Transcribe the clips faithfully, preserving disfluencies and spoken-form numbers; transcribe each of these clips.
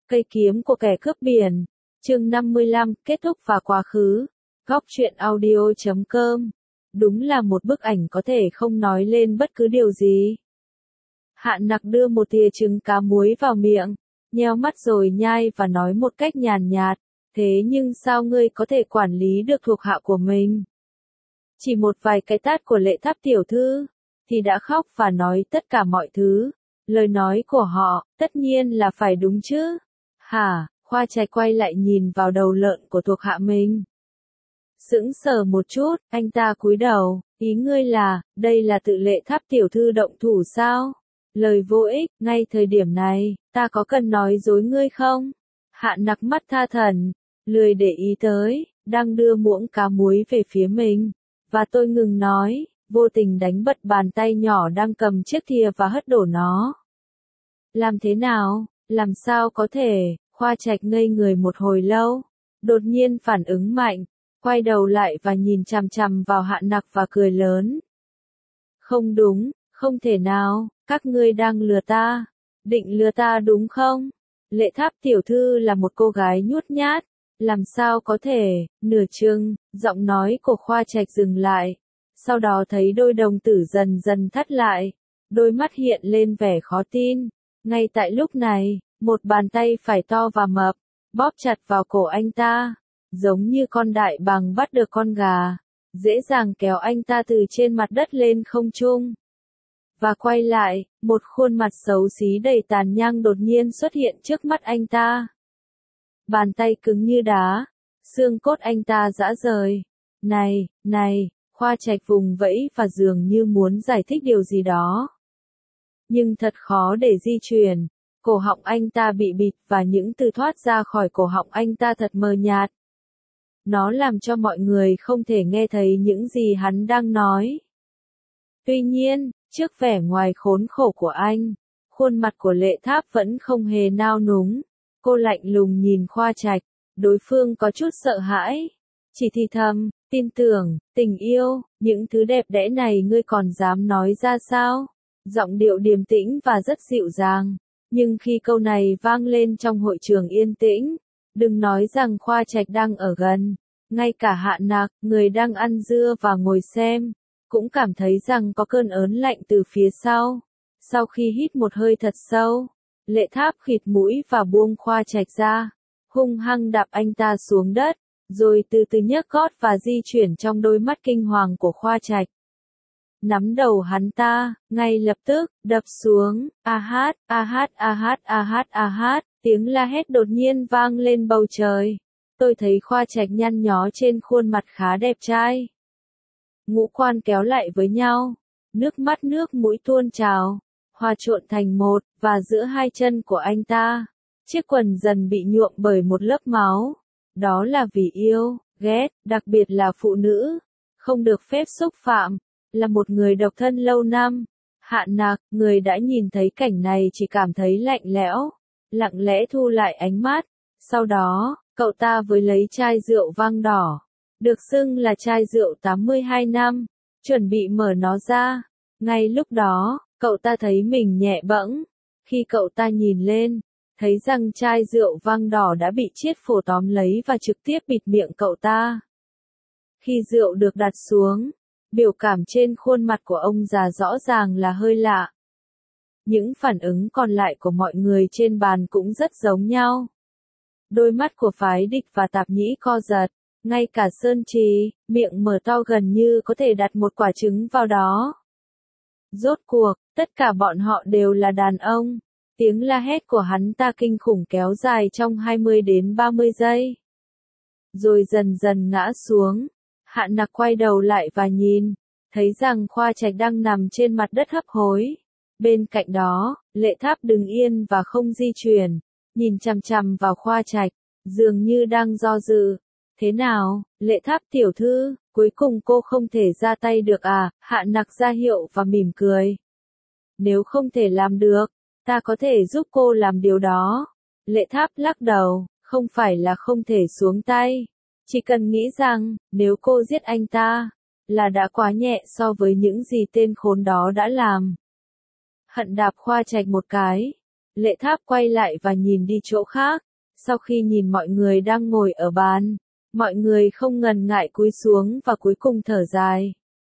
Cây kiếm của kẻ cướp biển. Chương năm mươi lăm, kết thúc và quá khứ. Góc truyện audio chấm com. Đúng là một bức ảnh có thể không nói lên bất cứ điều gì. Hạ Nặc đưa một thìa trứng cá muối vào miệng, nheo mắt rồi nhai và nói một cách nhàn nhạt, thế nhưng sao ngươi có thể quản lý được thuộc hạ của mình? Chỉ một vài cái tát của Lệ Tháp tiểu thư, thì đã khóc và nói tất cả mọi thứ. Lời nói của họ, tất nhiên là phải đúng chứ. Hả, Khoa Trạch quay lại nhìn vào đầu lợn của thuộc hạ mình. Sững sờ một chút, anh ta cúi đầu, ý ngươi là, đây là tự Lệ Tháp tiểu thư động thủ sao? Lời vô ích, ngay thời điểm này, ta có cần nói dối ngươi không? Hạ Nặc mắt tha thần, lười để ý tới, đang đưa muỗng cá muối về phía mình. Và tôi ngừng nói, vô tình đánh bật bàn tay nhỏ đang cầm chiếc thìa và hất đổ nó. Làm thế nào? Làm sao có thể? Khoa Trạch ngây người một hồi lâu, đột nhiên phản ứng mạnh, quay đầu lại và nhìn chằm chằm vào Hạ Nặc và cười lớn. Không đúng, không thể nào, các ngươi đang lừa ta, định lừa ta đúng không? Lệ Tháp tiểu thư là một cô gái nhút nhát, làm sao có thể? Nửa chừng, giọng nói của Khoa Trạch dừng lại, sau đó thấy đôi đồng tử dần dần thắt lại, đôi mắt hiện lên vẻ khó tin. Ngay tại lúc này, một bàn tay phải to và mập, bóp chặt vào cổ anh ta, giống như con đại bàng bắt được con gà, dễ dàng kéo anh ta từ trên mặt đất lên không trung. Và quay lại, một khuôn mặt xấu xí đầy tàn nhang đột nhiên xuất hiện trước mắt anh ta. Bàn tay cứng như đá, xương cốt anh ta rã rời. Này, này, Khoa Trạch vùng vẫy và dường như muốn giải thích điều gì đó. Nhưng thật khó để di chuyển, cổ họng anh ta bị bịt và những từ thoát ra khỏi cổ họng anh ta thật mờ nhạt. Nó làm cho mọi người không thể nghe thấy những gì hắn đang nói. Tuy nhiên, trước vẻ ngoài khốn khổ của anh, khuôn mặt của Lệ Tháp vẫn không hề nao núng. Cô lạnh lùng nhìn Khoa Trạch, đối phương có chút sợ hãi. Chỉ thì thầm, tin tưởng, tình yêu, những thứ đẹp đẽ này ngươi còn dám nói ra sao? Giọng điệu điềm tĩnh và rất dịu dàng. Nhưng khi câu này vang lên trong hội trường yên tĩnh, đừng nói rằng Khoa Trạch đang ở gần. Ngay cả Hạ Nặc, người đang ăn dưa và ngồi xem, cũng cảm thấy rằng có cơn ớn lạnh từ phía sau. Sau khi hít một hơi thật sâu, Lệ Tháp khịt mũi và buông Khoa Trạch ra, hung hăng đạp anh ta xuống đất, rồi từ từ nhấc gót và di chuyển trong đôi mắt kinh hoàng của Khoa Trạch. Nắm đầu hắn ta, ngay lập tức, đập xuống, a hát, a hát, a hát, a hát, a hát, tiếng la hét đột nhiên vang lên bầu trời. Tôi thấy Khoa Trạch nhăn nhó trên khuôn mặt khá đẹp trai. Ngũ quan kéo lại với nhau, nước mắt nước mũi tuôn trào, hòa trộn thành một, và giữa hai chân của anh ta, chiếc quần dần bị nhuộm bởi một lớp máu. Đó là vì yêu, ghét, đặc biệt là phụ nữ, không được phép xúc phạm, là một người độc thân lâu năm. Hạ Nặc, người đã nhìn thấy cảnh này chỉ cảm thấy lạnh lẽo, lặng lẽ thu lại ánh mắt. Sau đó, cậu ta với lấy chai rượu vang đỏ, được xưng là chai rượu tám mươi hai năm, chuẩn bị mở nó ra. Ngay lúc đó, cậu ta thấy mình nhẹ bẫng. Khi cậu ta nhìn lên, thấy rằng chai rượu vang đỏ đã bị chiết phổ tóm lấy và trực tiếp bịt miệng cậu ta. Khi rượu được đặt xuống, biểu cảm trên khuôn mặt của ông già rõ ràng là hơi lạ. Những phản ứng còn lại của mọi người trên bàn cũng rất giống nhau. Đôi mắt của phái địch và tạp nhĩ co giật, ngay cả Sơn Trì, miệng mở to gần như có thể đặt một quả trứng vào đó. Rốt cuộc, tất cả bọn họ đều là đàn ông. Tiếng la hét của hắn ta kinh khủng kéo dài trong hai mươi đến ba mươi giây. Rồi dần dần ngã xuống. Hạ Nặc quay đầu lại và nhìn, thấy rằng Khoa Trạch đang nằm trên mặt đất hấp hối. Bên cạnh đó, Lệ Tháp đứng yên và không di chuyển, nhìn chằm chằm vào Khoa Trạch, dường như đang do dự. Thế nào, Lệ Tháp tiểu thư, cuối cùng cô không thể ra tay được à? Hạ Nặc ra hiệu và mỉm cười. Nếu không thể làm được, ta có thể giúp cô làm điều đó. Lệ Tháp lắc đầu, không phải là không thể xuống tay. Chỉ cần nghĩ rằng, nếu cô giết anh ta, là đã quá nhẹ so với những gì tên khốn đó đã làm. Hận đạp Khoa Trạch một cái. Lệ Tháp quay lại và nhìn đi chỗ khác. Sau khi nhìn mọi người đang ngồi ở bàn, mọi người không ngần ngại cúi xuống và cuối cùng thở dài.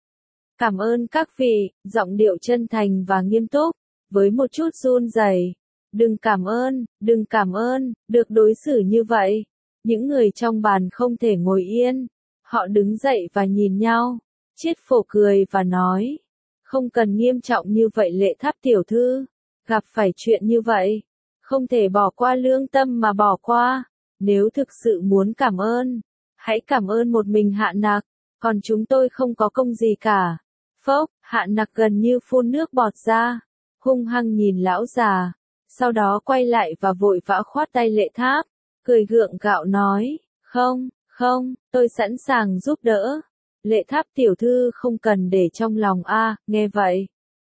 Cảm ơn các vị, giọng điệu chân thành và nghiêm túc, với một chút run rẩy. Đừng cảm ơn, đừng cảm ơn, được đối xử như vậy. Những người trong bàn không thể ngồi yên. Họ đứng dậy và nhìn nhau. Chiết Phổ cười và nói. Không cần nghiêm trọng như vậy Lệ Tháp tiểu thư. Gặp phải chuyện như vậy. Không thể bỏ qua lương tâm mà bỏ qua. Nếu thực sự muốn cảm ơn, hãy cảm ơn một mình Hạ Nặc. Còn chúng tôi không có công gì cả. Phốc, Hạ Nặc gần như phun nước bọt ra. Hung hăng nhìn lão già. Sau đó quay lại và vội vã khoát tay Lệ Tháp. Cười gượng gạo nói. Không, không, tôi sẵn sàng giúp đỡ. Lệ Tháp tiểu thư không cần để trong lòng a, à, nghe vậy.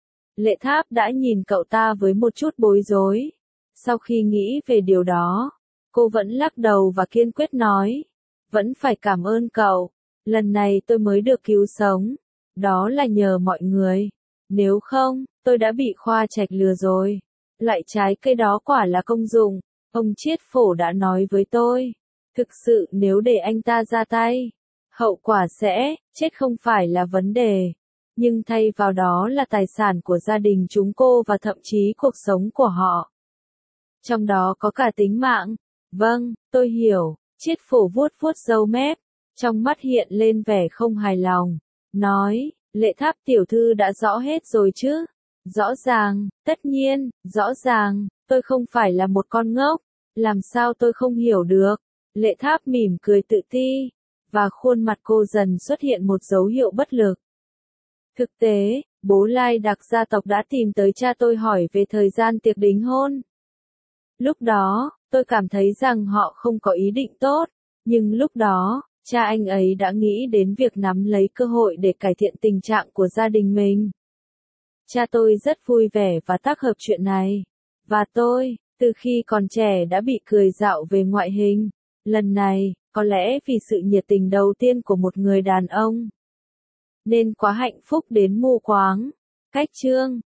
Lệ Tháp đã nhìn cậu ta với một chút bối rối. Sau khi nghĩ về điều đó, cô vẫn lắc đầu và kiên quyết nói. Vẫn phải cảm ơn cậu. Lần này tôi mới được cứu sống. Đó là nhờ mọi người. Nếu không, tôi đã bị Khoa Trạch lừa rồi. Loại trái cây đó quả là công dụng. Ông Chiết Phổ đã nói với tôi. Thực sự nếu để anh ta ra tay, hậu quả sẽ, chết không phải là vấn đề. Nhưng thay vào đó là tài sản của gia đình chúng cô và thậm chí cuộc sống của họ. Trong đó có cả tính mạng. Vâng, tôi hiểu. Chiết Phổ vuốt vuốt râu mép. Trong mắt hiện lên vẻ không hài lòng. Nói, Lệ Tháp tiểu thư đã rõ hết rồi chứ? Rõ ràng, tất nhiên, rõ ràng, tôi không phải là một con ngốc. Làm sao tôi không hiểu được? Lệ Tháp mỉm cười tự ti. Và khuôn mặt cô dần xuất hiện một dấu hiệu bất lực. Thực tế, bố Lai Đặc gia tộc đã tìm tới cha tôi hỏi về thời gian tiệc đính hôn. Lúc đó, tôi cảm thấy rằng họ không có ý định tốt. Nhưng lúc đó, cha anh ấy đã nghĩ đến việc nắm lấy cơ hội để cải thiện tình trạng của gia đình mình. Cha tôi rất vui vẻ và tác hợp chuyện này. Và tôi, từ khi còn trẻ đã bị cười giạo về ngoại hình. Lần này, có lẽ vì sự nhiệt tình đầu tiên của một người đàn ông. Nên quá hạnh phúc đến mù quáng. Cách chương